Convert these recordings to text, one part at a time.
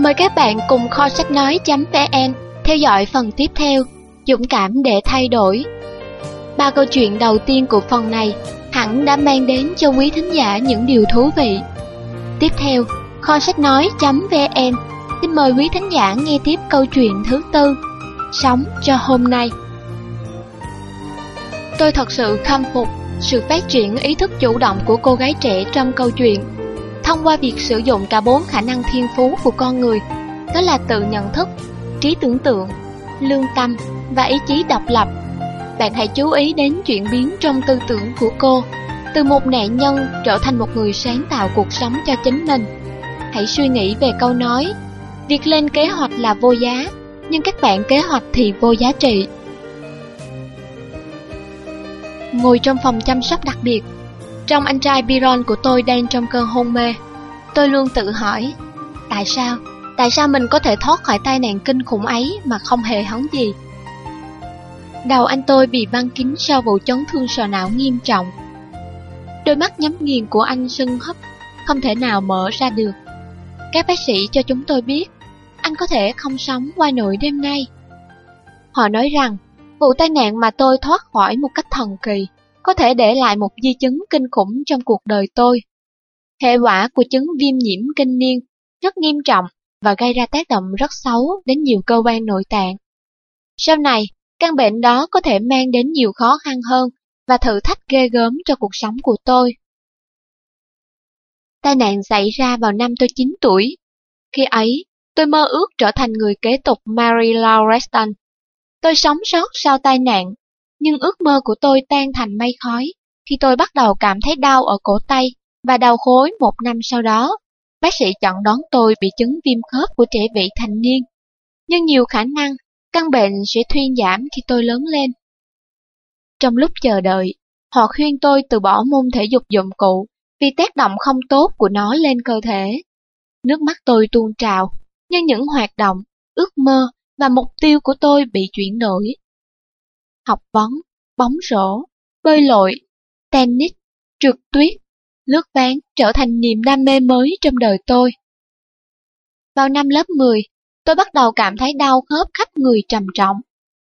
Mời các bạn cùng kho sách nói.vn theo dõi phần tiếp theo, Dũng cảm để thay đổi. 3 câu chuyện đầu tiên của phần này hẳn đã mang đến cho quý thính giả những điều thú vị. Tiếp theo, kho sách nói.vn xin mời quý thính giả nghe tiếp câu chuyện thứ 4, Sống cho hôm nay. Tôi thật sự khâm phục sự phát triển ý thức chủ động của cô gái trẻ trong câu chuyện. Thông qua việc sử dụng cả 4 khả năng thiên phú của con người, đó là tự nhận thức, trí tưởng tượng, lương tâm và ý chí độc lập. Bạn hãy chú ý đến chuyển biến trong tư tưởng của cô, từ một nạn nhân trở thành một người sáng tạo cuộc sống cho chính mình. Hãy suy nghĩ về câu nói, việc lên kế hoạch là vô giá, nhưng các bạn kế hoạch thì vô giá trị. Ngồi trong phòng chăm sóc đặc biệt, trong anh trai Byron của tôi đang trong cơn hôn mê. Tôi luôn tự hỏi, tại sao mình có thể thoát khỏi tai nạn kinh khủng ấy mà không hề hấn gì. Đầu anh tôi bị băng kính sau vụ chấn thương sọ não nghiêm trọng. Đôi mắt nhắm nghiền của anh sưng húp, không thể nào mở ra được. Các bác sĩ cho chúng tôi biết, anh có thể không sống qua nổi đêm nay. Họ nói rằng, vụ tai nạn mà tôi thoát khỏi một cách thần kỳ có thể để lại một di chứng kinh khủng trong cuộc đời tôi. Hệ quả của chứng viêm nhiễm kinh niên rất nghiêm trọng và gây ra tác động rất xấu đến nhiều cơ quan nội tạng. Sau này, căn bệnh đó có thể mang đến nhiều khó khăn hơn và thử thách ghê gớm cho cuộc sống của tôi. Tai nạn xảy ra vào năm tôi 9 tuổi. Khi ấy, tôi mơ ước trở thành người kế tục Mary Laureston. Tôi sống sót sau tai nạn, nhưng ước mơ của tôi tan thành mây khói khi tôi bắt đầu cảm thấy đau ở cổ tay và đau khối 1 năm sau đó. Bác sĩ chẩn đoán tôi bị chứng viêm khớp của trẻ vị thành niên, nhưng nhiều khả năng căn bệnh sẽ thuyên giảm khi tôi lớn lên. Trong lúc chờ đợi, họ khuyên tôi từ bỏ môn thể dục dụng cụ vì tác động không tốt của nó lên cơ thể. Nước mắt tôi tuôn trào, nhưng những hoạt động, ước mơ và mục tiêu của tôi bị chuyển đổi. Học vấn, bóng rổ, bơi lội, tennis, trượt tuyết, lướt ván trở thành niềm đam mê mới trong đời tôi. Vào năm lớp 10, tôi bắt đầu cảm thấy đau khớp khắp người trầm trọng.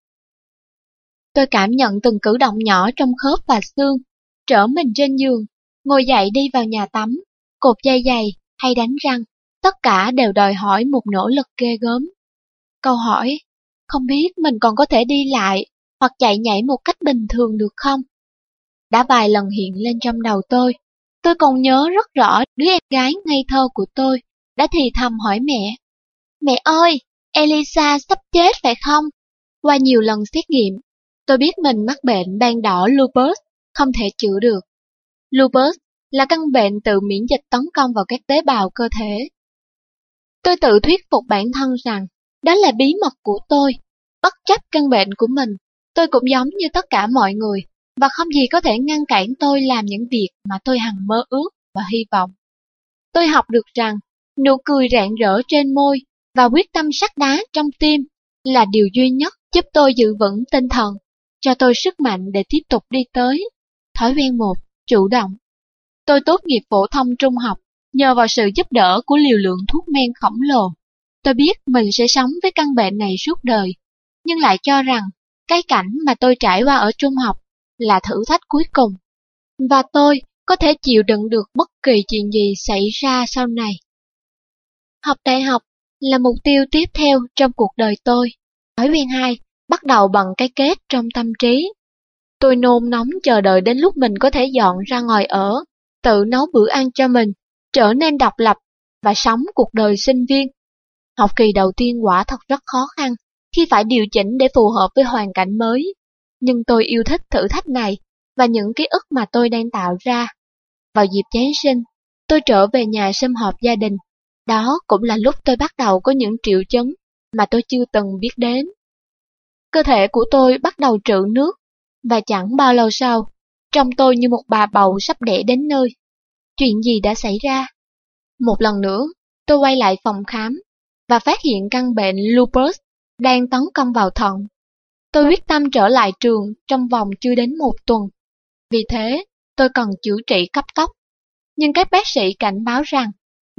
Tôi cảm nhận từng cử động nhỏ trong khớp và xương, trở mình trên giường, ngồi dậy đi vào nhà tắm, cột dây giày hay đánh răng, tất cả đều đòi hỏi một nỗ lực ghê gớm. Câu hỏi, không biết mình còn có thể đi lại hoặc chạy nhảy một cách bình thường được không? Đã vài lần hiện lên trong đầu tôi. Tôi còn nhớ rất rõ đứa em gái ngây thơ của tôi đã thì thầm hỏi mẹ. Mẹ ơi, Elisa sắp chết phải không? Qua nhiều lần xét nghiệm, tôi biết mình mắc bệnh ban đỏ lupus, không thể chữa được. Lupus là căn bệnh tự miễn dịch tấn công vào các tế bào cơ thể. Tôi tự thuyết phục bản thân rằng đó là bí mật của tôi. Bất chấp căn bệnh của mình, tôi cũng giống như tất cả mọi người, và không gì có thể ngăn cản tôi làm những việc mà tôi hằng mơ ước và hy vọng. Tôi học được rằng nụ cười rạng rỡ trên môi và quyết tâm sắt đá trong tim là điều duy nhất giúp tôi giữ vững tinh thần, cho tôi sức mạnh để tiếp tục đi tới. Thói quen 1, chủ động. Tôi tốt nghiệp phổ thông trung học nhờ vào sự giúp đỡ của liều lượng thuốc men khổng lồ. Tôi biết mình sẽ sống với căn bệnh này suốt đời, nhưng lại cho rằng cái cảnh mà tôi trải qua ở trung học là thử thách cuối cùng, và tôi có thể chịu đựng được bất kỳ chuyện gì xảy ra sau này. Học đại học là mục tiêu tiếp theo trong cuộc đời tôi. Thói quen 2, bắt đầu bằng cái kết trong tâm trí. Tôi nôn nóng chờ đợi đến lúc mình có thể dọn ra ngoài ở, tự nấu bữa ăn cho mình, trở nên độc lập và sống cuộc đời sinh viên. Học kỳ đầu tiên quả thật rất khó khăn khi phải điều chỉnh để phù hợp với hoàn cảnh mới. Nhưng tôi yêu thích thử thách này và những ký ức mà tôi đang tạo ra. Vào dịp Giáng sinh, tôi trở về nhà sum họp gia đình. Đó cũng là lúc tôi bắt đầu có những triệu chứng mà tôi chưa từng biết đến. Cơ thể của tôi bắt đầu trữ nước, và chẳng bao lâu sau, trông tôi như một bà bầu sắp đẻ đến nơi. Chuyện gì đã xảy ra? Một lần nữa, tôi quay lại phòng khám và phát hiện căn bệnh lupus đang tấn công vào thận. Tôi quyết tâm trở lại trường trong vòng chưa đến 1 tuần. Vì thế, tôi cần chữa trị cấp tốc. Nhưng các bác sĩ cảnh báo rằng,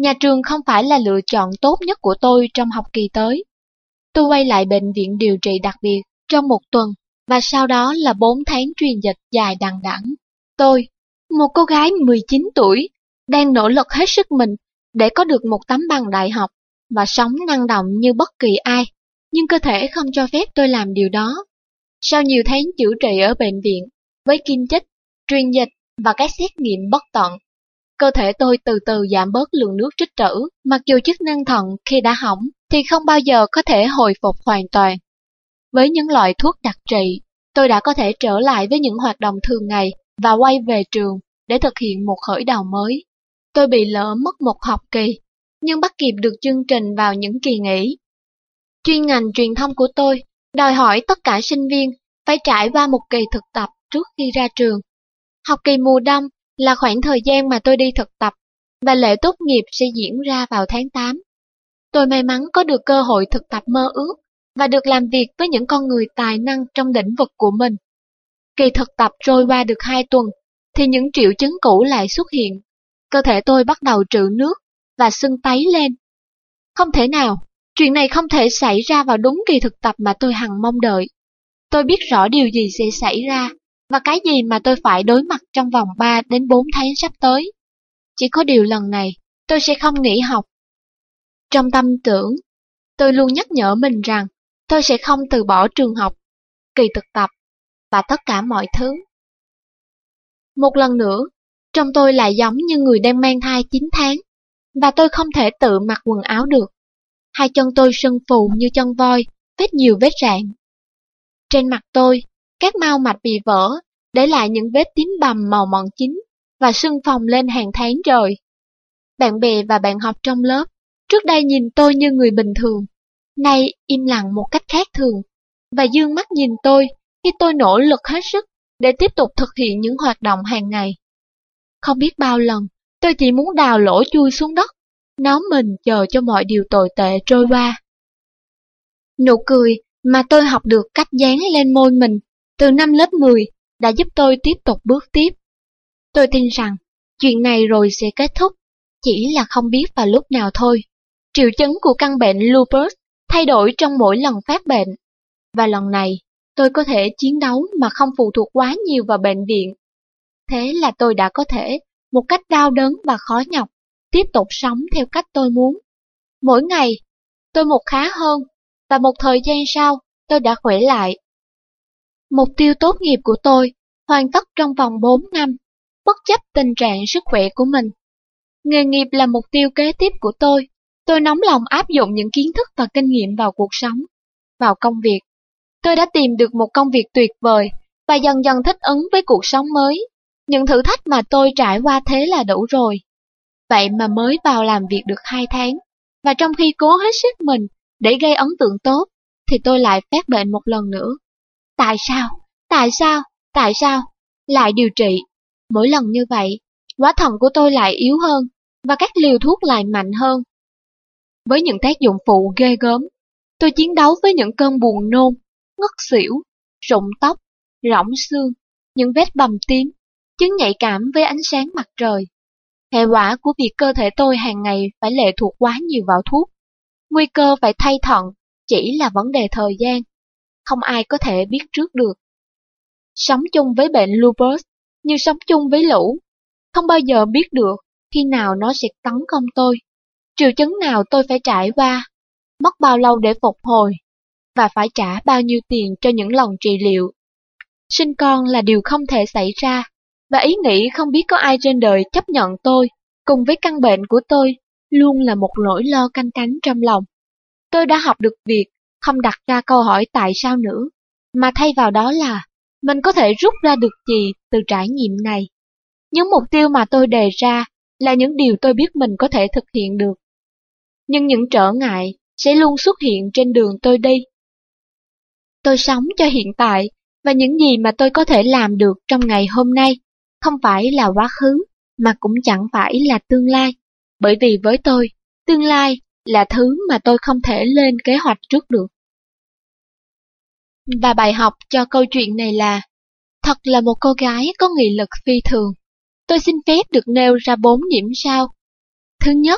Nhà trường không phải là lựa chọn tốt nhất của tôi trong học kỳ tới. Tôi quay lại bệnh viện điều trị đặc biệt trong một tuần, và sau đó là 4 tháng truyền dịch dài đằng đẵng. Tôi, một cô gái 19 tuổi, đang nỗ lực hết sức mình để có được một tấm bằng đại học và sống năng động như bất kỳ ai, nhưng cơ thể không cho phép tôi làm điều đó. Sau nhiều tháng chữa trị ở bệnh viện, với kim chích, truyền dịch và các xét nghiệm bất tận, cơ thể tôi từ từ giảm bớt lượng nước trích trữ, mặc dù chức năng thận khi đã hỏng thì không bao giờ có thể hồi phục hoàn toàn. Với những loại thuốc đặc trị, tôi đã có thể trở lại với những hoạt động thường ngày và quay về trường để thực hiện một khởi đầu mới. Tôi bị lỡ mất một học kỳ, nhưng bắt kịp được chương trình vào những kỳ nghỉ. Chuyên ngành truyền thông của tôi đòi hỏi tất cả sinh viên phải trải qua một kỳ thực tập trước khi ra trường. Học kỳ mùa đông là khoảng thời gian mà tôi đi thực tập, và lễ tốt nghiệp sẽ diễn ra vào tháng 8. Tôi may mắn có được cơ hội thực tập mơ ước và được làm việc với những con người tài năng trong lĩnh vực của mình. Kỳ thực tập trôi qua được 2 tuần, thì những triệu chứng cũ lại xuất hiện. Cơ thể tôi bắt đầu trữ nước và sưng tấy lên. Không thể nào, chuyện này không thể xảy ra vào đúng kỳ thực tập mà tôi hằng mong đợi. Tôi biết rõ điều gì sẽ xảy ra và cái gì mà tôi phải đối mặt trong vòng 3 đến 4 tháng sắp tới. Chỉ có điều lần này, tôi sẽ không nghỉ học. Trong tâm tưởng, tôi luôn nhắc nhở mình rằng tôi sẽ không từ bỏ trường học, kỳ thực tập và tất cả mọi thứ. Một lần nữa, trông tôi lại giống như người đang mang thai 9 tháng, và tôi không thể tự mặc quần áo được. Hai chân tôi sưng phù như chân voi, nhiều vết rạn. Trên mặt tôi, các mao mạch bị vỡ, để lại những vết tím bầm màu mận chín và sưng phồng lên hàng tháng trời. Bạn bè và bạn học trong lớp trước đây nhìn tôi như người bình thường, nay im lặng một cách khác thường, và dương mắt nhìn tôi khi tôi nỗ lực hết sức để tiếp tục thực hiện những hoạt động hàng ngày. Không biết bao lần, tôi chỉ muốn đào lỗ chui xuống đất, nấu mình chờ cho mọi điều tồi tệ trôi qua. Nụ cười mà tôi học được cách dán lên môi mình từ năm lớp 10 đã giúp tôi tiếp tục bước tiếp. Tôi tin rằng chuyện này rồi sẽ kết thúc, chỉ là không biết vào lúc nào thôi. Triệu chứng của căn bệnh lupus thay đổi trong mỗi lần phát bệnh, và lần này tôi có thể chiến đấu mà không phụ thuộc quá nhiều vào bệnh viện. Thế là tôi đã có thể, một cách đau đớn và khó nhọc, tiếp tục sống theo cách tôi muốn. Mỗi ngày, tôi một khá hơn, và một thời gian sau, tôi đã khỏe lại. Mục tiêu tốt nghiệp của tôi hoàn tất trong vòng 4 năm, bất chấp tình trạng sức khỏe của mình. Nghề nghiệp là mục tiêu kế tiếp của tôi. Tôi nóng lòng áp dụng những kiến thức và kinh nghiệm vào cuộc sống, vào công việc. Tôi đã tìm được một công việc tuyệt vời và dần dần thích ứng với cuộc sống mới. Những thử thách mà tôi trải qua thế là đủ rồi. Vậy mà mới vào làm việc được 2 tháng, và trong khi cố hết sức mình để gây ấn tượng tốt, thì tôi lại phát bệnh một lần nữa. Tại sao? Tại sao? Tại sao? Lại điều trị. Mỗi lần như vậy, quả thận của tôi lại yếu hơn, và các liều thuốc lại mạnh hơn. Với những tác dụng phụ ghê gớm, tôi chiến đấu với những cơn buồn nôn, ngất xỉu, rụng tóc, rỗng xương, những vết bầm tím, chứng nhạy cảm với ánh sáng mặt trời. Hệ quả của việc cơ thể tôi hàng ngày phải lệ thuộc quá nhiều vào thuốc. Nguy cơ phải thay thận chỉ là vấn đề thời gian, không ai có thể biết trước được. Sống chung với bệnh lupus như sống chung với lũ, không bao giờ biết được khi nào nó sẽ tấn công tôi, triệu chứng nào tôi phải trải qua, mất bao lâu để phục hồi, và phải trả bao nhiêu tiền cho những lần trị liệu. Sinh con là điều không thể xảy ra, và ý nghĩ không biết có ai trên đời chấp nhận tôi, cùng với căn bệnh của tôi, luôn là một nỗi lo canh cánh trong lòng. Tôi đã học được việc không đặt ra câu hỏi tại sao nữa, mà thay vào đó là mình có thể rút ra được gì từ trải nghiệm này. Những mục tiêu mà tôi đề ra là những điều tôi biết mình có thể thực hiện được. Nhưng những trở ngại sẽ luôn xuất hiện trên đường tôi đi. Tôi sống cho hiện tại, và những gì mà tôi có thể làm được trong ngày hôm nay không phải là quá khứ, mà cũng chẳng phải là tương lai. Bởi vì với tôi, tương lai là thứ mà tôi không thể lên kế hoạch trước được. Và bài học cho câu chuyện này là, thật là một cô gái có nghị lực phi thường. Tôi xin phép được nêu ra 4 điểm sau. Thứ nhất,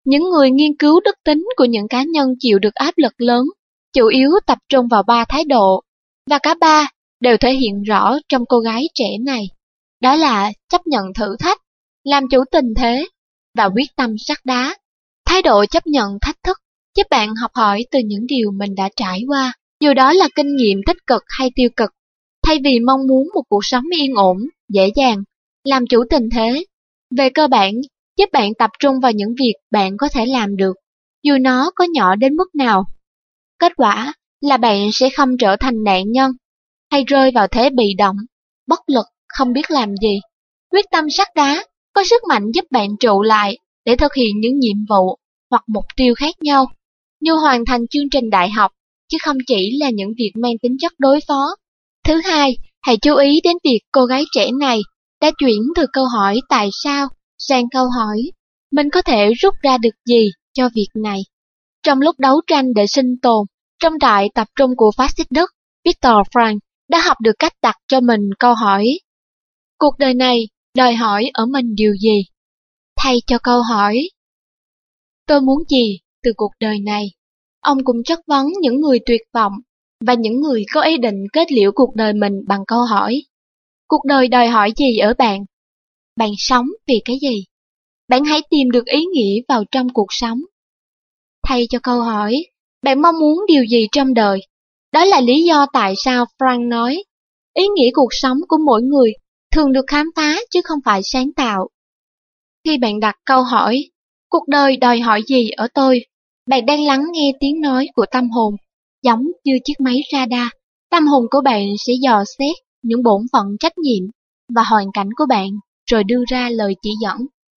Những người nghiên cứu đức tính của những cá nhân chịu được áp lực lớn, chủ yếu tập trung vào 3 thái độ, và cả ba đều thể hiện rõ trong cô gái trẻ này. Đó là chấp nhận thử thách, làm chủ tình thế, và quyết tâm sắt đá. Thái độ chấp nhận thách thức giúp bạn học hỏi từ những điều mình đã trải qua, dù đó là kinh nghiệm tích cực hay tiêu cực. Thay vì mong muốn một cuộc sống yên ổn, dễ dàng, làm chủ tình thế, về cơ bản giúp bạn tập trung vào những việc bạn có thể làm được, dù nó có nhỏ đến mức nào. Kết quả là bạn sẽ không trở thành nạn nhân, hay rơi vào thế bị động, bất lực, không biết làm gì. Quyết tâm sắt đá có sức mạnh giúp bạn trụ lại để thực hiện những nhiệm vụ hoặc mục tiêu khác nhau, như hoàn thành chương trình đại học, chứ không chỉ là những việc mang tính chất đối phó. Thứ hai, hãy chú ý đến việc cô gái trẻ này đã chuyển từ câu hỏi tại sao sang câu hỏi mình có thể rút ra được gì cho việc này. Trong lúc đấu tranh để sinh tồn trong trại tập trung của phát xít Đức, Viktor Frankl đã học được cách đặt cho mình câu hỏi: cuộc đời này đòi hỏi ở mình điều gì? Thay cho câu hỏi tôi muốn gì từ cuộc đời này, ông cũng chất vấn những người tuyệt vọng và những người có ý định kết liễu cuộc đời mình bằng câu hỏi: cuộc đời đòi hỏi gì ở bạn? Bạn sống vì cái gì? Bạn hãy tìm được ý nghĩa vào trong cuộc sống. Thay cho câu hỏi bạn mong muốn điều gì trong đời? Đó là lý do tại sao Frank nói ý nghĩa cuộc sống của mỗi người thường được khám phá chứ không phải sáng tạo. Khi bạn đặt câu hỏi cuộc đời đòi hỏi gì ở tôi, bạn đang lắng nghe tiếng nói của tâm hồn. Giống như chiếc máy radar, tâm hồn của bạn sẽ dò xét những bổn phận, trách nhiệm và hoàn cảnh của bạn, rồi đưa ra lời chỉ dẫn.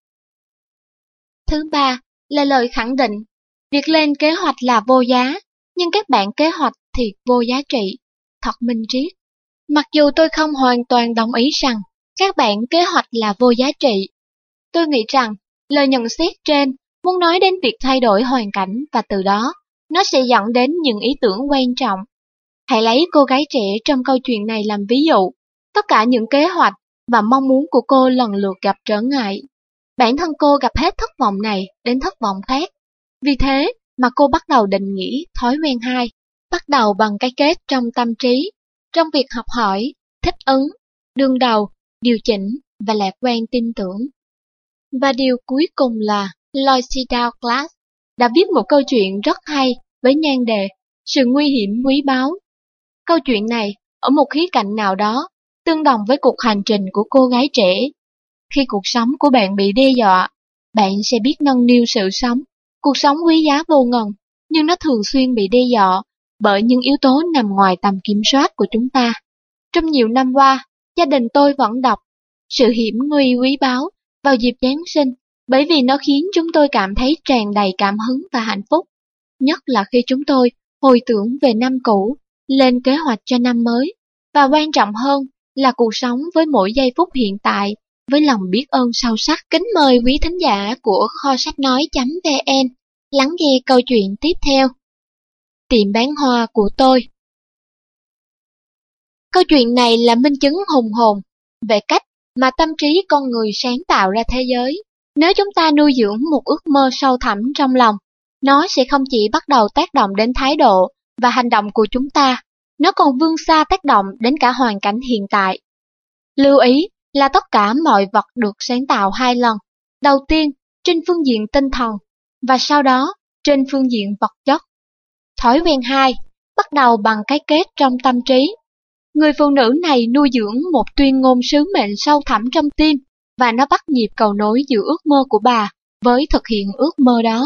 Thứ ba là lời khẳng định. Việc lên kế hoạch là vô giá, nhưng các bạn kế hoạch thì vô giá trị. Thật minh triết. Mặc dù tôi không hoàn toàn đồng ý rằng các bạn kế hoạch là vô giá trị, tôi nghĩ rằng lời nhận xét trên muốn nói đến việc thay đổi hoàn cảnh, và từ đó nó sẽ dẫn đến những ý tưởng quan trọng. Hãy lấy cô gái trẻ trong câu chuyện này làm ví dụ. Tất cả những kế hoạch và mong muốn của cô lần lượt gặp trở ngại. Bản thân cô gặp hết thất vọng này đến thất vọng khác. Vì thế mà cô bắt đầu định nghĩa thói quen 2, bắt đầu bằng cái kết trong tâm trí, trong việc học hỏi, thích ứng, đương đầu, điều chỉnh và lạc quan tin tưởng. Và điều cuối cùng là Lucy Douglas đã viết một câu chuyện rất hay với nhan đề Sự nguy hiểm quý báu. Câu chuyện này, ở một khía cạnh nào đó, tương đồng với cuộc hành trình của cô gái trẻ. Khi cuộc sống của bạn bị đe dọa, bạn sẽ biết nâng niu sự sống. Cuộc sống quý giá vô ngần, nhưng nó thường xuyên bị đe dọa bởi những yếu tố nằm ngoài tầm kiểm soát của chúng ta. Trong nhiều năm qua, gia đình tôi vẫn đọc Sự hiểm nguy quý báu vào dịp Giáng sinh, bởi vì nó khiến chúng tôi cảm thấy tràn đầy cảm hứng và hạnh phúc. Nhất là khi chúng tôi hồi tưởng về năm cũ, lên kế hoạch cho năm mới, và quan trọng hơn là cuộc sống với mỗi giây phút hiện tại với lòng biết ơn sâu sắc. Kính mời quý thính giả của kho sách nói.vn lắng nghe câu chuyện tiếp theo. Tiệm bán hoa của tôi. Câu chuyện này là minh chứng hùng hồn về cách mà tâm trí con người sáng tạo ra thế giới. Nếu chúng ta nuôi dưỡng một ước mơ sâu thẳm trong lòng, nó sẽ không chỉ bắt đầu tác động đến thái độ và hành động của chúng ta, nó còn vươn xa tác động đến cả hoàn cảnh hiện tại. Lưu ý là tất cả mọi vật được sáng tạo 2 lần, đầu tiên trên phương diện tinh thần và sau đó trên phương diện vật chất. Thói quen 2 bắt đầu bằng cái kết trong tâm trí. Người phụ nữ này nuôi dưỡng một tuyên ngôn sứ mệnh sâu thẳm trong tim, và nó bắt nhịp cầu nối giữa ước mơ của bà với thực hiện ước mơ đó.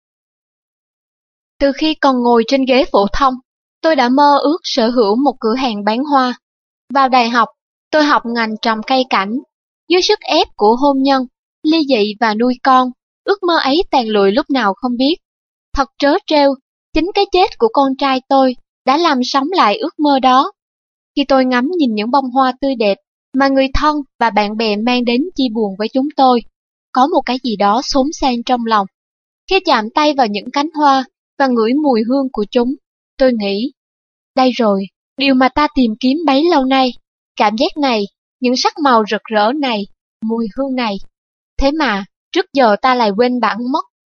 Từ khi còn ngồi trên ghế phổ thông, tôi đã mơ ước sở hữu một cửa hàng bán hoa. Vào đại học, tôi học ngành trồng cây cảnh. Dưới sức ép của hôn nhân, ly dị và nuôi con, ước mơ ấy tàn lụi lúc nào không biết. Thật trớ trêu, chính cái chết của con trai tôi đã làm sống lại ước mơ đó. Khi tôi ngắm nhìn những bông hoa tươi đẹp mà người thân và bạn bè mang đến chia buồn với chúng tôi, có một cái gì đó xốn sang trong lòng. Khi chạm tay vào những cánh hoa và ngửi mùi hương của chúng, tôi nghĩ, đây rồi, điều mà ta tìm kiếm bấy lâu nay, cảm giác này, những sắc màu rực rỡ này, mùi hương này. Thế mà, trước giờ ta lại quên bẵng mất.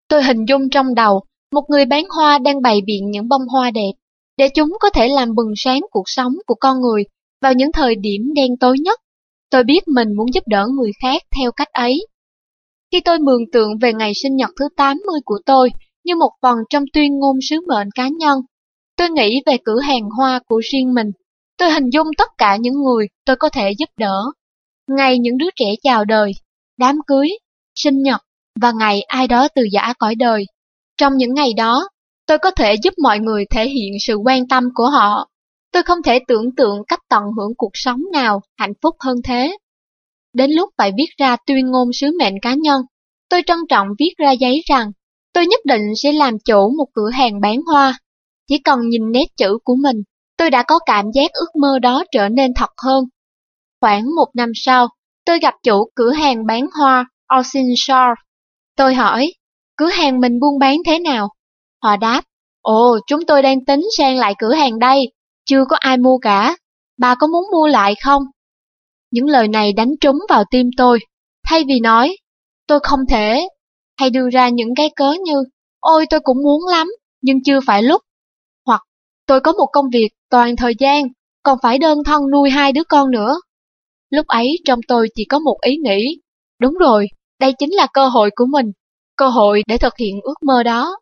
Tôi hình dung trong đầu một người bán hoa đang bày biện những bông hoa đẹp, để chúng có thể làm bừng sáng cuộc sống của con người vào những thời điểm đen tối nhất. Tôi biết mình muốn giúp đỡ người khác theo cách ấy. Khi tôi mường tượng về ngày sinh nhật thứ 80 của tôi như một phần trong tuyên ngôn sứ mệnh cá nhân, tôi nghĩ về cửa hàng hoa của riêng mình. Tôi hình dung tất cả những người tôi có thể giúp đỡ. Ngày những đứa trẻ chào đời, đám cưới, sinh nhật và ngày ai đó từ giã cõi đời. Trong những ngày đó, tôi có thể giúp mọi người thể hiện sự quan tâm của họ. Tôi không thể tưởng tượng cách tận hưởng cuộc sống nào hạnh phúc hơn thế. Đến lúc phải viết ra tuyên ngôn sứ mệnh cá nhân, tôi trân trọng viết ra giấy rằng tôi nhất định sẽ làm chủ một cửa hàng bán hoa. Chỉ cần nhìn nét chữ của mình, tôi đã có cảm giác ước mơ đó trở nên thật hơn. Khoảng 1 năm sau, tôi gặp chủ cửa hàng bán hoa Ocean Shore. Tôi hỏi, cửa hàng mình buôn bán thế nào? Họ đáp, ồ, chúng tôi đang tính sang lại cửa hàng đây, chưa có ai mua cả. Bà có muốn mua lại không? Những lời này đánh trúng vào tim tôi. Thay vì nói, tôi không thể, hay đưa ra những cái cớ như, ôi tôi cũng muốn lắm, nhưng chưa phải lúc. Hoặc, tôi có một công việc toàn thời gian, còn phải đơn thân nuôi 2 đứa con nữa. Lúc ấy trong tôi chỉ có một ý nghĩ, đúng rồi, đây chính là cơ hội của mình, cơ hội để thực hiện ước mơ đó.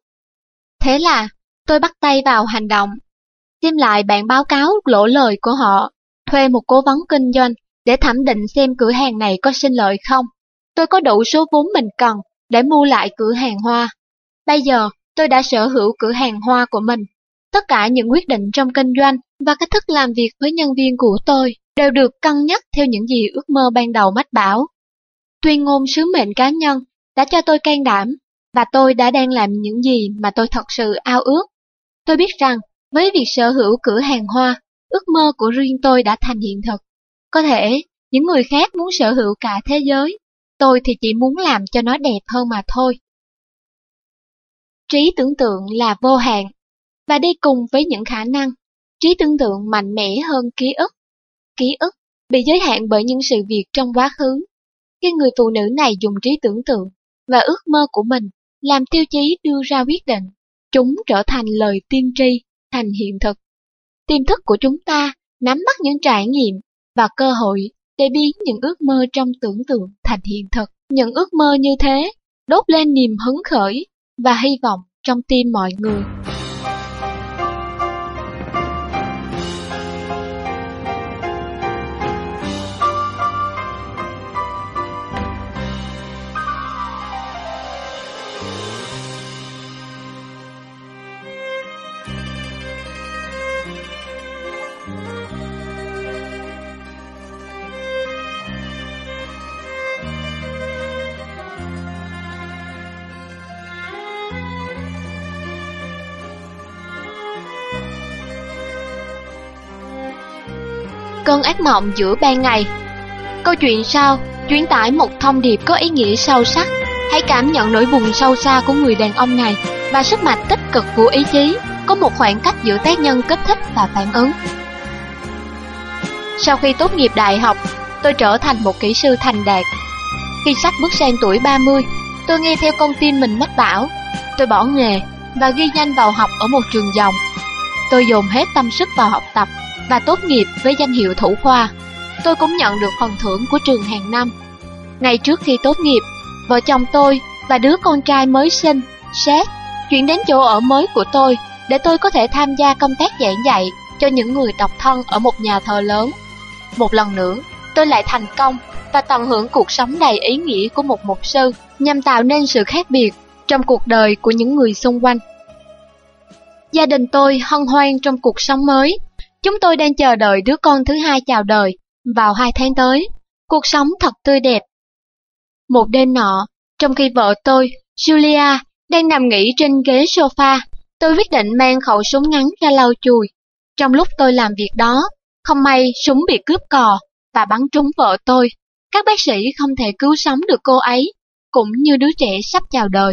Thế là, tôi bắt tay vào hành động. Xem lại bản báo cáo lỗ lời của họ, thuê một cố vấn kinh doanh để thẩm định xem cửa hàng này có sinh lợi không. Tôi có đủ số vốn mình cần để mua lại cửa hàng hoa. Bây giờ, tôi đã sở hữu cửa hàng hoa của mình. Tất cả những quyết định trong kinh doanh và cách thức làm việc với nhân viên của tôi đều được cân nhắc theo những gì ước mơ ban đầu mách bảo. Tuyên ngôn sứ mệnh cá nhân đã cho tôi can đảm, và tôi đã đang làm những gì mà tôi thật sự ao ước. Tôi biết rằng, với việc sở hữu cửa hàng hoa, ước mơ của riêng tôi đã thành hiện thực. Có thể, những người khác muốn sở hữu cả thế giới, tôi thì chỉ muốn làm cho nó đẹp hơn mà thôi. Trí tưởng tượng là vô hạn, và đi cùng với những khả năng, trí tưởng tượng mạnh mẽ hơn ký ức. Ký ức bị giới hạn bởi những sự việc trong quá khứ. Khi người phụ nữ này dùng trí tưởng tượng và ước mơ của mình làm tiêu chí đưa ra quyết định, chúng trở thành lời tiên tri, thành hiện thực. Tiềm thức của chúng ta nắm bắt những trải nghiệm và cơ hội để biến những ước mơ trong tưởng tượng thành hiện thực. Những ước mơ như thế đốt lên niềm hứng khởi và hy vọng trong tim mọi người. Cơn ác mộng giữa ban ngày. Câu chuyện sau truyền tải một thông điệp có ý nghĩa sâu sắc. Hãy cảm nhận nỗi buồn sâu xa của người đàn ông này và sức mạnh tích cực của ý chí. Có một khoảng cách giữa tác nhân kích thích và phản ứng. Sau khi tốt nghiệp đại học, tôi trở thành một kỹ sư thành đạt. Khi sắp bước sang tuổi 30, tôi nghe theo con tim mình mách bảo. Tôi bỏ nghề và ghi danh vào học ở một trường dòng. Tôi dồn hết tâm sức vào học tập và tốt nghiệp với danh hiệu thủ khoa. Tôi cũng nhận được phần thưởng của trường hàng năm. Ngay trước khi tốt nghiệp, vợ chồng tôi và đứa con trai mới sinh, Seth, chuyển đến chỗ ở mới của tôi để tôi có thể tham gia công tác giảng dạy cho những người độc thân ở một nhà thờ lớn. Một lần nữa, tôi lại thành công và tận hưởng cuộc sống đầy ý nghĩa của một mục sư nhằm tạo nên sự khác biệt trong cuộc đời của những người xung quanh. Gia đình tôi hân hoan trong cuộc sống mới. Chúng tôi đang chờ đợi đứa con thứ hai chào đời vào 2 tháng tới. Cuộc sống thật tươi đẹp. Một đêm nọ, trong khi vợ tôi, Julia, đang nằm nghỉ trên ghế sofa, tôi quyết định mang khẩu súng ngắn ra lau chùi. Trong lúc tôi làm việc đó, không may súng bị cướp cò và bắn trúng vợ tôi. Các bác sĩ không thể cứu sống được cô ấy, cũng như đứa trẻ sắp chào đời.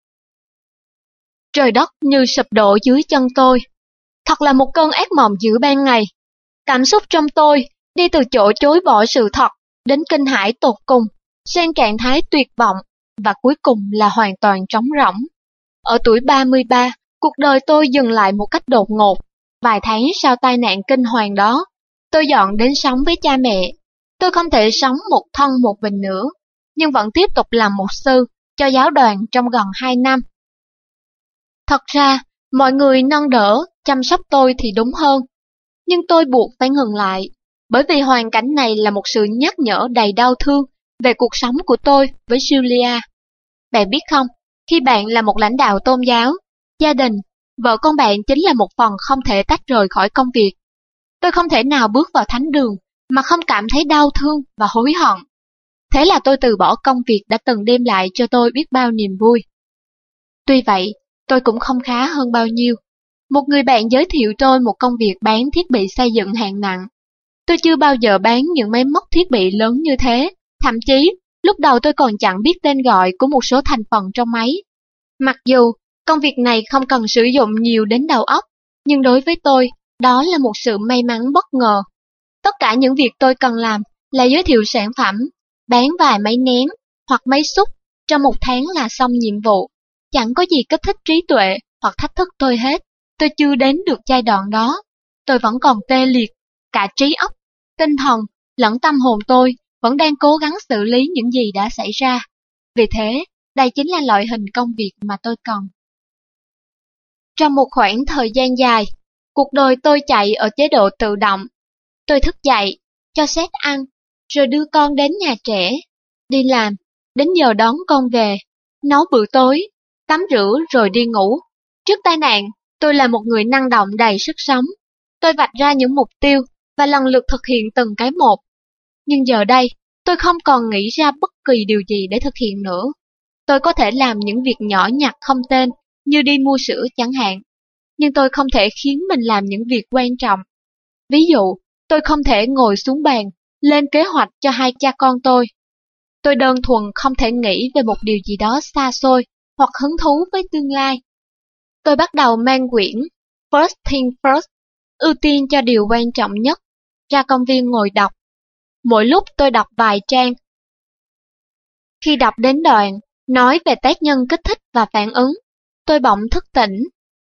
Trời đất như sụp đổ dưới chân tôi. Thật là một cơn ác mộng giữa ban ngày. Cảm xúc trong tôi đi từ chỗ chối bỏ sự thật đến kinh hãi tột cùng, sang trạng thái tuyệt vọng và cuối cùng là hoàn toàn trống rỗng. Ở tuổi 33, cuộc đời tôi dừng lại một cách đột ngột. Vài tháng sau tai nạn kinh hoàng đó, tôi dọn đến sống với cha mẹ. Tôi không thể sống một thân một mình nữa, nhưng vẫn tiếp tục làm mục sư cho giáo đoàn trong gần 2 năm. Thật ra, mọi người nâng đỡ, chăm sóc tôi thì đúng hơn, nhưng tôi buộc phải ngừng lại, bởi vì hoàn cảnh này là một sự nhắc nhở đầy đau thương về cuộc sống của tôi với Julia. Bạn biết không, khi bạn là một lãnh đạo tôn giáo, gia đình, vợ con bạn chính là một phần không thể tách rời khỏi công việc. Tôi không thể nào bước vào thánh đường mà không cảm thấy đau thương và hối hận. Thế là tôi từ bỏ công việc đã từng đem lại cho tôi biết bao niềm vui. Tuy vậy, tôi cũng không khá hơn bao nhiêu. Một người bạn giới thiệu tôi một công việc bán thiết bị xây dựng hạng nặng. Tôi chưa bao giờ bán những máy móc thiết bị lớn như thế, thậm chí lúc đầu tôi còn chẳng biết tên gọi của một số thành phần trong máy. Mặc dù công việc này không cần sử dụng nhiều đến đầu óc, nhưng đối với tôi, đó là một sự may mắn bất ngờ. Tất cả những việc tôi cần làm là giới thiệu sản phẩm, bán vài máy nén hoặc máy xúc, trong một tháng là xong nhiệm vụ. Chẳng có gì kích thích trí tuệ hoặc thách thức tôi hết. Tôi chưa đến được giai đoạn đó. Tôi vẫn còn tê liệt, cả trí óc, tinh thần, lẫn tâm hồn tôi vẫn đang cố gắng xử lý những gì đã xảy ra. Vì thế, đây chính là loại hình công việc mà tôi cần. Trong một khoảng thời gian dài, cuộc đời tôi chạy ở chế độ tự động. Tôi thức dậy, cho Seth ăn, rồi đưa con đến nhà trẻ, đi làm, đến giờ đón con về, nấu bữa tối, tắm rửa rồi đi ngủ. Trước tai nạn, tôi là một người năng động đầy sức sống. Tôi vạch ra những mục tiêu và lần lượt thực hiện từng cái một. Nhưng giờ đây, tôi không còn nghĩ ra bất kỳ điều gì để thực hiện nữa. Tôi có thể làm những việc nhỏ nhặt không tên, như đi mua sữa chẳng hạn. Nhưng tôi không thể khiến mình làm những việc quan trọng. Ví dụ, tôi không thể ngồi xuống bàn, lên kế hoạch cho hai cha con tôi. Tôi đơn thuần không thể nghĩ về một điều gì đó xa xôi hoặc hứng thú với tương lai. Tôi bắt đầu mang quyển First Thing First, ưu tiên cho điều quan trọng nhất, ra công viên ngồi đọc. Mỗi lúc tôi đọc vài trang. Khi đọc đến đoạn nói về tác nhân kích thích và phản ứng, tôi bỗng thức tỉnh.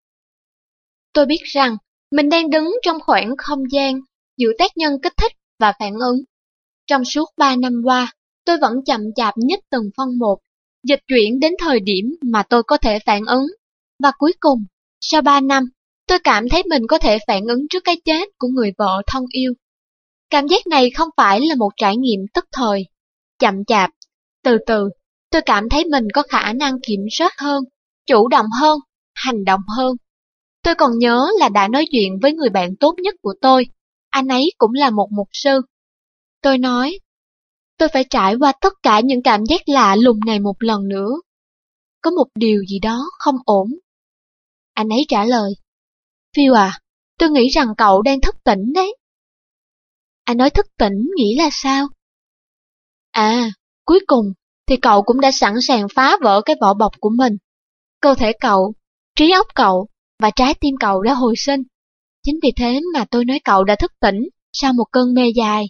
Tôi biết rằng mình đang đứng trong khoảng không gian giữa tác nhân kích thích và phản ứng. Trong suốt 3 năm qua, tôi vẫn chậm chạp nhích từng phân một, dịch chuyển đến thời điểm mà tôi có thể phản ứng. Và cuối cùng, sau 3 năm, tôi cảm thấy mình có thể phản ứng trước cái chết của người vợ thân yêu. Cảm giác này không phải là một trải nghiệm tức thời. Chậm chạp, từ từ, tôi cảm thấy mình có khả năng kiểm soát hơn, chủ động hơn, hành động hơn. Tôi còn nhớ là đã nói chuyện với người bạn tốt nhất của tôi, anh ấy cũng là một mục sư. Tôi nói, tôi phải trải qua tất cả những cảm giác lạ lùng này một lần nữa. Có một điều gì đó không ổn. Anh ấy trả lời, Phil à, tôi nghĩ rằng cậu đang thức tỉnh đấy. Anh nói thức tỉnh nghĩa là sao? À, cuối cùng thì cậu cũng đã sẵn sàng phá vỡ cái vỏ bọc của mình. Cơ thể cậu, trí óc cậu và trái tim cậu đã hồi sinh. Chính vì thế mà tôi nói cậu đã thức tỉnh sau một cơn mê dài.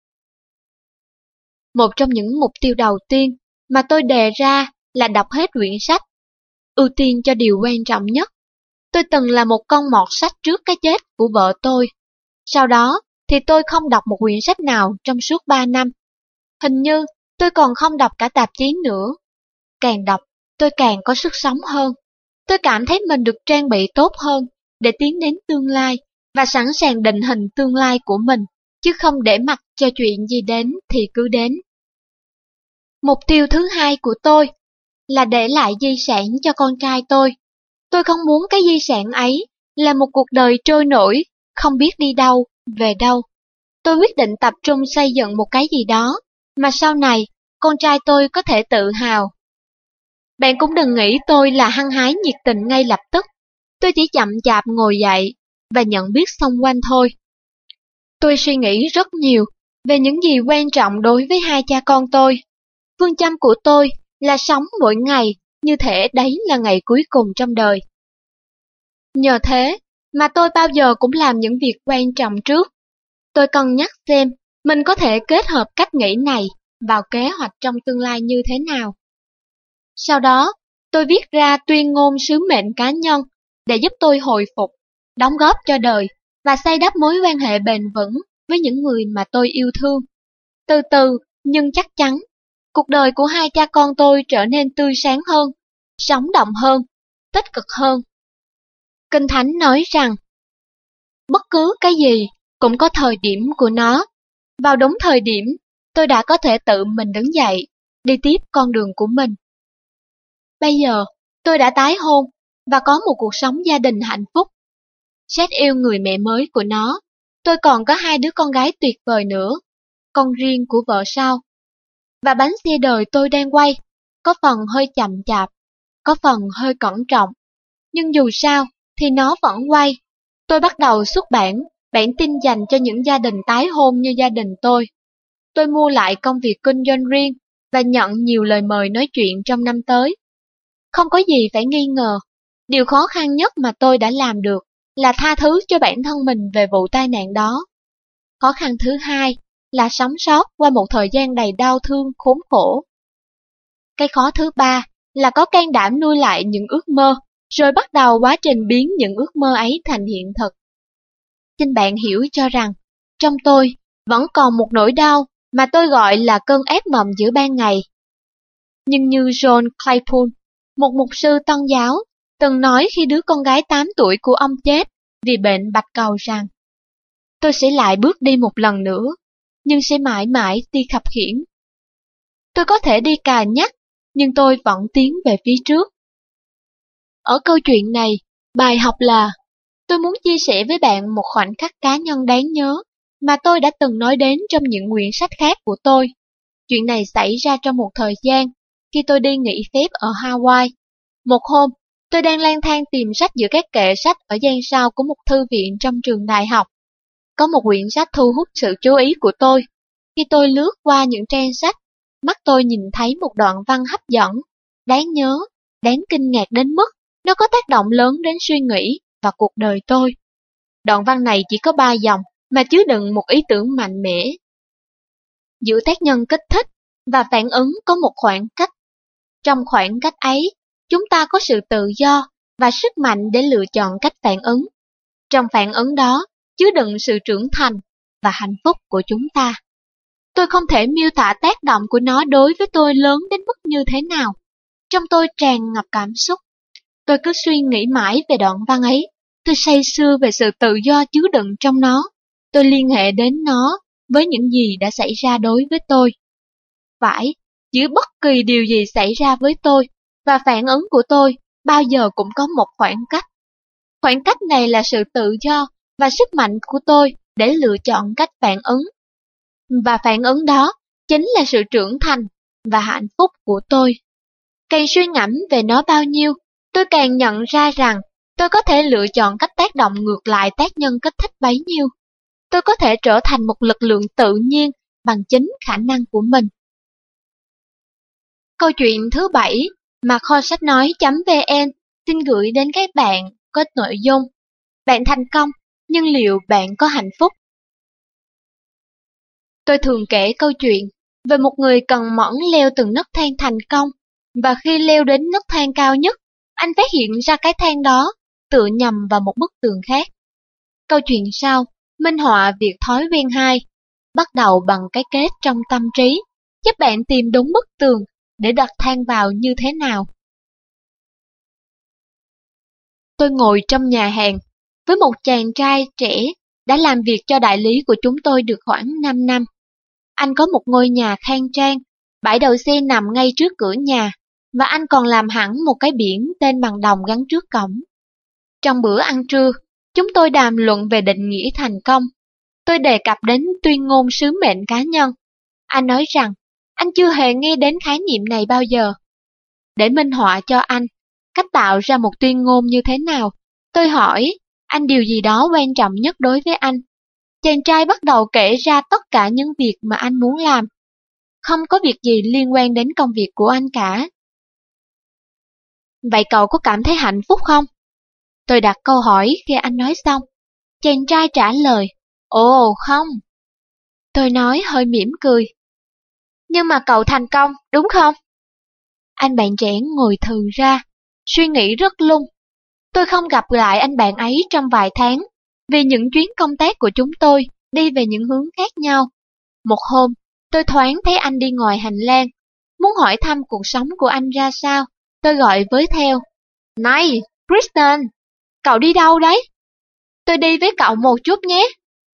Một trong những mục tiêu đầu tiên mà tôi đề ra là đọc hết quyển sách, ưu tiên cho điều quan trọng nhất. Tôi từng là một con mọt sách trước cái chết của vợ tôi. Sau đó thì tôi không đọc một quyển sách nào trong suốt 3 năm. Hình như tôi còn không đọc cả tạp chí nữa. Càng đọc, tôi càng có sức sống hơn. Tôi cảm thấy mình được trang bị tốt hơn để tiến đến tương lai và sẵn sàng định hình tương lai của mình, chứ không để mặc cho chuyện gì đến thì cứ đến. Mục tiêu thứ hai của tôi là để lại di sản cho con trai tôi. Tôi không muốn cái di sản ấy là một cuộc đời trôi nổi, không biết đi đâu, về đâu. Tôi quyết định tập trung xây dựng một cái gì đó mà sau này con trai tôi có thể tự hào. Bạn cũng đừng nghĩ tôi là hăng hái nhiệt tình ngay lập tức. Tôi chỉ chậm chạp ngồi dậy và nhận biết xung quanh thôi. Tôi suy nghĩ rất nhiều về những gì quan trọng đối với hai cha con tôi. Phương châm của tôi là sống mỗi ngày như thể đấy là ngày cuối cùng trong đời. Nhờ thế mà tôi bao giờ cũng làm những việc quan trọng trước. Tôi cân nhắc xem mình có thể kết hợp cách nghĩ này vào kế hoạch trong tương lai như thế nào. Sau đó, Tôi viết ra tuyên ngôn sứ mệnh cá nhân để giúp tôi hồi phục, đóng góp cho đời và xây đắp mối quan hệ bền vững với những người mà tôi yêu thương. Từ từ, nhưng chắc chắn, cuộc đời của hai cha con tôi trở nên tươi sáng hơn, sống động hơn, tích cực hơn. Kinh Thánh nói rằng, bất cứ cái gì cũng có thời điểm của nó. Vào đúng thời điểm, tôi đã có thể tự mình đứng dậy, đi tiếp con đường của mình. Bây giờ, tôi đã tái hôn và có một cuộc sống gia đình hạnh phúc. Rất yêu người mẹ mới của nó. Tôi còn có 2 đứa con gái tuyệt vời nữa, con riêng của vợ sau. Và bánh xe đời tôi đang quay, có phần hơi chậm chạp, có phần hơi cẩn trọng. Nhưng dù sao thì nó vẫn quay. Tôi bắt đầu xuất bản bản tin dành cho những gia đình tái hôn như gia đình tôi. Tôi mua lại công việc kinh doanh riêng và nhận nhiều lời mời nói chuyện trong năm tới. Không có gì phải nghi ngờ. Điều khó khăn nhất mà tôi đã làm được là tha thứ cho bản thân mình về vụ tai nạn đó. Khó khăn thứ hai là sống sót qua một thời gian đầy đau thương khốn khổ. Cái khó thứ ba là có can đảm nuôi lại những ước mơ, rồi bắt đầu quá trình biến những ước mơ ấy thành hiện thực. Xin bạn hiểu cho rằng, trong tôi vẫn còn một nỗi đau mà tôi gọi là cơn ác mộng giữa ban ngày. Nhưng như John Claypool, một mục sư Tân giáo, từng nói khi đứa con gái 8 tuổi của ông chết vì bệnh bạch cầu rằng, tôi sẽ lại bước đi một lần nữa, nhưng sẽ mãi mãi đi khập khiễng. Tôi có thể đi cà nhắc, nhưng tôi vẫn tiến về phía trước. Ở câu chuyện này, bài học là, tôi muốn chia sẻ với bạn một khoảnh khắc cá nhân đáng nhớ mà tôi đã từng nói đến trong những quyển sách khác của tôi. Chuyện này xảy ra trong một thời gian khi tôi đi nghỉ phép ở Hawaii. Một hôm, tôi đang lang thang tìm sách giữa các kệ sách ở gian sau của một thư viện trong trường đại học. Có một quyển sách thu hút sự chú ý của tôi. Khi tôi lướt qua những trang sách, mắt tôi nhìn thấy một đoạn văn hấp dẫn, đáng nhớ, đáng kinh ngạc đến mức nó có tác động lớn đến suy nghĩ và cuộc đời tôi. Đoạn văn này chỉ có 3 dòng mà chứa đựng một ý tưởng mạnh mẽ. Giữa tác nhân kích thích và phản ứng có một khoảng cách. Trong khoảng cách ấy, chúng ta có sự tự do và sức mạnh để lựa chọn cách phản ứng. Trong phản ứng đó, chứa đựng sự trưởng thành và hạnh phúc của chúng ta. Tôi không thể miêu tả tác động của nó đối với tôi lớn đến mức như thế nào. Trong tôi tràn ngập cảm xúc. Tôi cứ suy nghĩ mãi về đoạn văn ấy. Tôi say sưa về sự tự do chứa đựng trong nó. Tôi liên hệ đến nó với những gì đã xảy ra đối với tôi. Phải, giữa bất kỳ điều gì xảy ra với tôi và phản ứng của tôi bao giờ cũng có một khoảng cách. Khoảng cách này là sự tự do và sức mạnh của tôi để lựa chọn cách phản ứng. Và phản ứng đó chính là sự trưởng thành và hạnh phúc của tôi. Càng suy ngẫm về nó bao nhiêu, tôi càng nhận ra rằng tôi có thể lựa chọn cách tác động ngược lại tác nhân kích thích bấy nhiêu. Tôi có thể trở thành một lực lượng tự nhiên bằng chính khả năng của mình. Câu chuyện thứ 7 mà kho sách nói.vn xin gửi đến các bạn có nội dung: bạn thành công, nhưng liệu bạn có hạnh phúc? Tôi thường kể câu chuyện về một người cần mẫn leo từng nấc thang thành công, và khi leo đến nấc thang cao nhất, anh phát hiện ra cái thang đó tựa nhầm vào một bức tường khác. Câu chuyện sau minh họa việc thói quen 2, bắt đầu bằng cái kết trong tâm trí, giúp bạn tìm đúng bức tường để đặt thang vào như thế nào. Tôi ngồi trong nhà hàng với một chàng trai trẻ đã làm việc cho đại lý của chúng tôi được khoảng 5 năm. Anh có một ngôi nhà khang trang, bãi đậu xe nằm ngay trước cửa nhà, và anh còn làm hẳn một cái biển tên bằng đồng gắn trước cổng. Trong bữa ăn trưa, chúng tôi đàm luận về định nghĩa thành công. Tôi đề cập đến tuyên ngôn sứ mệnh cá nhân. Anh nói rằng anh chưa hề nghe đến khái niệm này bao giờ. Để minh họa cho anh cách tạo ra một tuyên ngôn như thế nào, tôi hỏi anh điều gì đó quan trọng nhất đối với anh. Chàng trai bắt đầu kể ra tất cả những việc mà anh muốn làm. Không có việc gì liên quan đến công việc của anh cả. Vậy cậu có cảm thấy hạnh phúc không? Tôi đặt câu hỏi khi anh nói xong. Chàng trai trả lời, ồ không. Tôi nói hơi mỉm cười. Nhưng mà cậu thành công, đúng không? Anh bạn trẻ ngồi thừ ra, suy nghĩ rất lung. Tôi không gặp lại anh bạn ấy trong vài tháng, vì những chuyến công tác của chúng tôi đi về những hướng khác nhau. Một hôm, tôi thoáng thấy anh đi ngoài hành lang, muốn hỏi thăm cuộc sống của anh ra sao. Tôi gọi với theo. Này, Kristen, cậu đi đâu đấy? Tôi đi với cậu một chút nhé.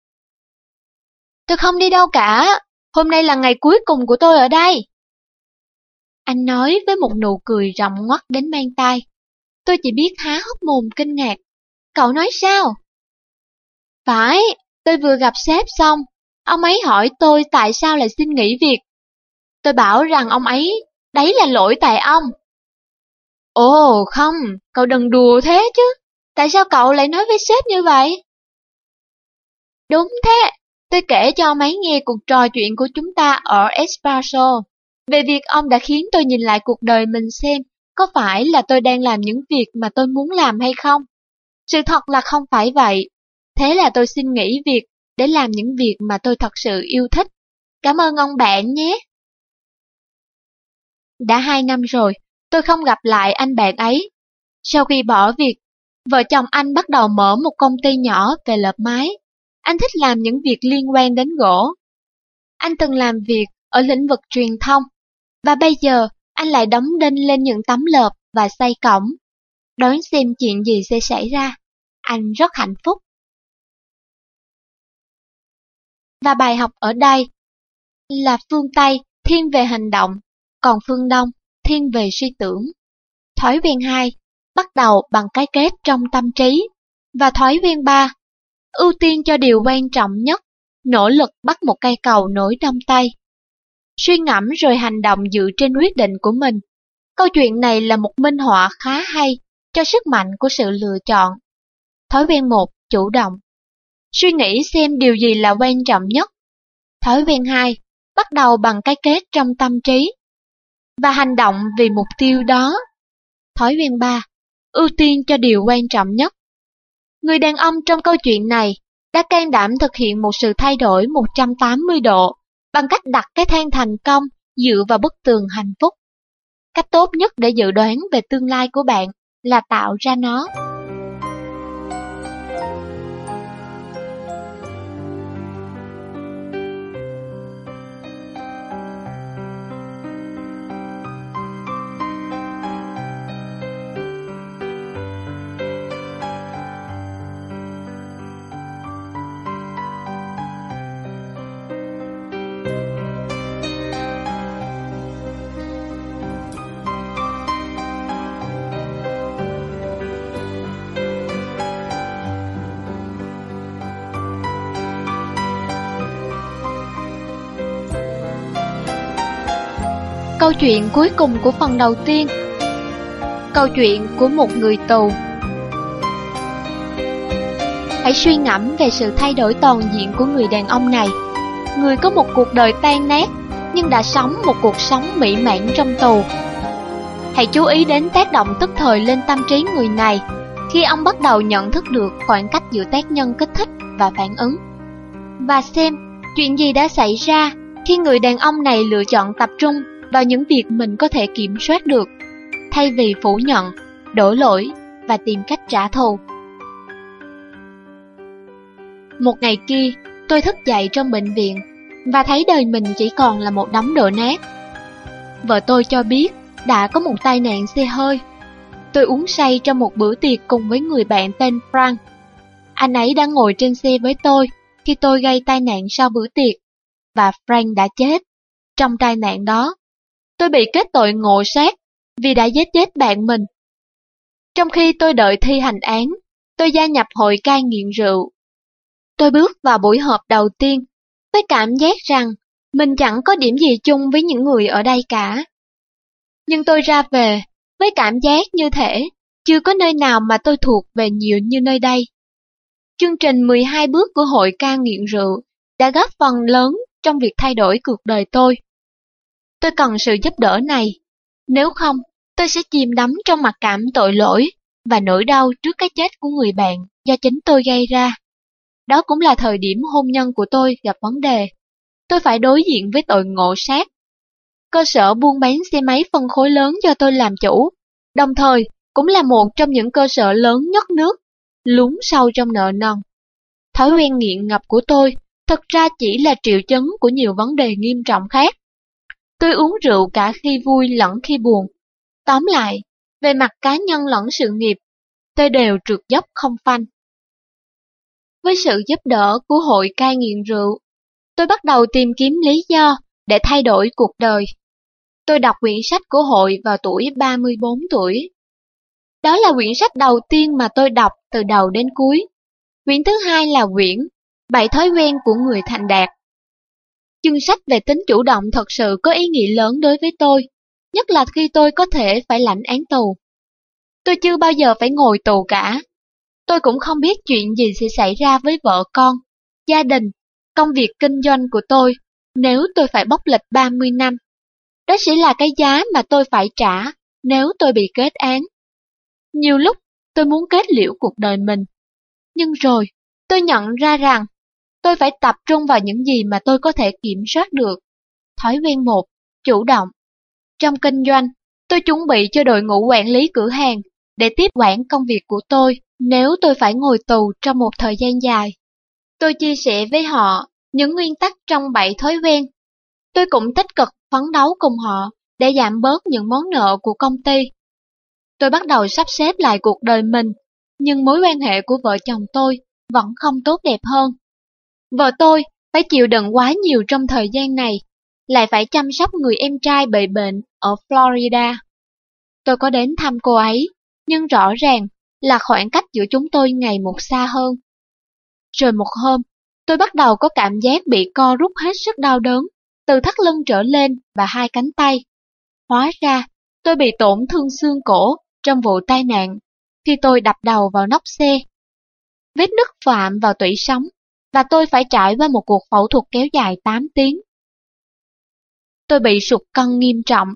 Tôi không đi đâu cả, hôm nay là ngày cuối cùng của tôi ở đây. Anh nói với một nụ cười rộng ngoắt đến mang tai. Tôi chỉ biết há hốc mồm kinh ngạc. Cậu nói sao? Phải, tôi vừa gặp sếp xong, ông ấy hỏi tôi tại sao lại xin nghỉ việc. Tôi bảo rằng ông ấy, đấy là lỗi tại ông. Ồ không, cậu đừng đùa thế chứ. Tại sao cậu lại nói với sếp như vậy? Đúng thế, tôi kể cho ông ấy nghe cuộc trò chuyện của chúng ta ở Espresso, về việc ông đã khiến tôi nhìn lại cuộc đời mình xem có phải là tôi đang làm những việc mà tôi muốn làm hay không. Sự thật là không phải vậy. Thế là tôi xin nghỉ việc để làm những việc mà tôi thật sự yêu thích. Cảm ơn ông bạn nhé. Đã 2 năm rồi, tôi không gặp lại anh bạn ấy. Sau khi bỏ việc, vợ chồng anh bắt đầu mở một công ty nhỏ về lợp mái. Anh thích làm những việc liên quan đến gỗ. Anh từng làm việc ở lĩnh vực truyền thông, và bây giờ anh lại đóng đinh lên những tấm lợp và xây cổng. Đón xem chuyện gì sẽ xảy ra. Anh rất hạnh phúc. Và bài học ở đây là phương Tây thiên về hành động, còn phương Đông thiên về suy tưởng. Thói quen 2, bắt đầu bằng cái kết trong tâm trí. Và thói quen 3, ưu tiên cho điều quan trọng nhất, nỗ lực bắt một cây cầu nối đông tay. Suy ngẫm rồi hành động dựa trên quyết định của mình. Câu chuyện này là một minh họa khá hay cho sức mạnh của sự lựa chọn. Thói quen 1, chủ động. Suy nghĩ xem điều gì là quan trọng nhất. Thói quen 2, bắt đầu bằng cái kết trong tâm trí và hành động vì mục tiêu đó. Thói quen 3, ưu tiên cho điều quan trọng nhất. Người đàn ông trong câu chuyện này đã can đảm thực hiện một sự thay đổi 180 độ bằng cách đặt cái thang thành công dựa vào bức tường hạnh phúc. Cách tốt nhất để dự đoán về tương lai của bạn là tạo ra nó. Câu chuyện cuối cùng của phần đầu tiên. Câu chuyện của một người tù. Hãy suy ngẫm về sự thay đổi toàn diện của người đàn ông này. Người có một cuộc đời tan nát, nhưng đã sống một cuộc sống mỹ mãn trong tù. Hãy chú ý đến tác động tức thời lên tâm trí người này khi ông bắt đầu nhận thức được khoảng cách giữa tác nhân kích thích và phản ứng. Và xem chuyện gì đã xảy ra khi người đàn ông này lựa chọn tập trung vào những việc mình có thể kiểm soát được, thay vì phủ nhận, đổ lỗi và tìm cách trả thù. Một ngày kia, tôi thức dậy trong bệnh viện và thấy đời mình chỉ còn là một đống đổ nát. Vợ tôi cho biết đã có một tai nạn xe hơi. Tôi uống say trong một bữa tiệc cùng với người bạn tên Frank. Anh ấy đang ngồi trên xe với tôi khi tôi gây tai nạn sau bữa tiệc, và Frank đã chết. Trong tai nạn đó, tôi bị kết tội ngộ sát vì đã giết chết bạn mình. Trong khi tôi đợi thi hành án, tôi gia nhập hội cai nghiện rượu. Tôi bước vào buổi họp đầu tiên với cảm giác rằng mình chẳng có điểm gì chung với những người ở đây cả. Nhưng tôi ra về với cảm giác như thể chưa có nơi nào mà tôi thuộc về nhiều như nơi đây. Chương trình 12 bước của hội cai nghiện rượu đã góp phần lớn trong việc thay đổi cuộc đời tôi. Tôi cần sự giúp đỡ này, nếu không tôi sẽ chìm đắm trong mặc cảm tội lỗi và nỗi đau trước cái chết của người bạn do chính tôi gây ra. Đó cũng là thời điểm hôn nhân của tôi gặp vấn đề. Tôi phải đối diện với tội ngộ sát. cơ sở buôn bán xe máy phân khối lớn do tôi làm chủ, đồng thời cũng là một trong những cơ sở lớn nhất nước, lún sâu trong nợ nần. Thói quen nghiện ngập của tôi thực ra chỉ là triệu chứng của nhiều vấn đề nghiêm trọng khác. Tôi uống rượu cả khi vui lẫn khi buồn. Tóm lại, về mặt cá nhân lẫn sự nghiệp, tôi đều trượt dốc không phanh. Với sự giúp đỡ của hội cai nghiện rượu, tôi bắt đầu tìm kiếm lý do để thay đổi cuộc đời. Tôi đọc quyển sách của hội vào tuổi 34 tuổi. Đó là quyển sách đầu tiên mà tôi đọc từ đầu đến cuối. Quyển thứ hai là quyển 7 thói quen của người thành đạt. Chương sách về tính chủ động thật sự có ý nghĩa lớn đối với tôi, nhất là khi tôi có thể phải lãnh án tù. Tôi chưa bao giờ phải ngồi tù cả. Tôi cũng không biết chuyện gì sẽ xảy ra với vợ con, gia đình, công việc kinh doanh của tôi nếu tôi phải bóc lệch 30 năm. Đó sẽ là cái giá mà tôi phải trả nếu tôi bị kết án. Nhiều lúc tôi muốn kết liễu cuộc đời mình. Nhưng rồi tôi nhận ra rằng tôi phải tập trung vào những gì mà tôi có thể kiểm soát được. Thói quen 1. Chủ động. Trong kinh doanh, tôi chuẩn bị cho đội ngũ quản lý cửa hàng để tiếp quản công việc của tôi nếu tôi phải ngồi tù trong một thời gian dài. Tôi chia sẻ với họ những nguyên tắc trong 7 thói quen. Tôi cũng tích cực phấn đấu cùng họ để giảm bớt những món nợ của công ty. Tôi bắt đầu sắp xếp lại cuộc đời mình, nhưng mối quan hệ của vợ chồng tôi vẫn không tốt đẹp hơn. Vợ tôi phải chịu đựng quá nhiều trong thời gian này, lại phải chăm sóc người em trai bị bệnh ở Florida. Tôi có đến thăm cô ấy, nhưng rõ ràng là khoảng cách giữa chúng tôi ngày một xa hơn. Rồi một hôm, tôi bắt đầu có cảm giác bị co rút hết sức đau đớn, từ thắt lưng trở lên và hai cánh tay. Hóa ra, tôi bị tổn thương xương cổ trong vụ tai nạn khi tôi đập đầu vào nóc xe. Vết nứt phạm vào tủy sống và tôi phải trải qua một cuộc phẫu thuật kéo dài 8 tiếng. Tôi bị sụt cân nghiêm trọng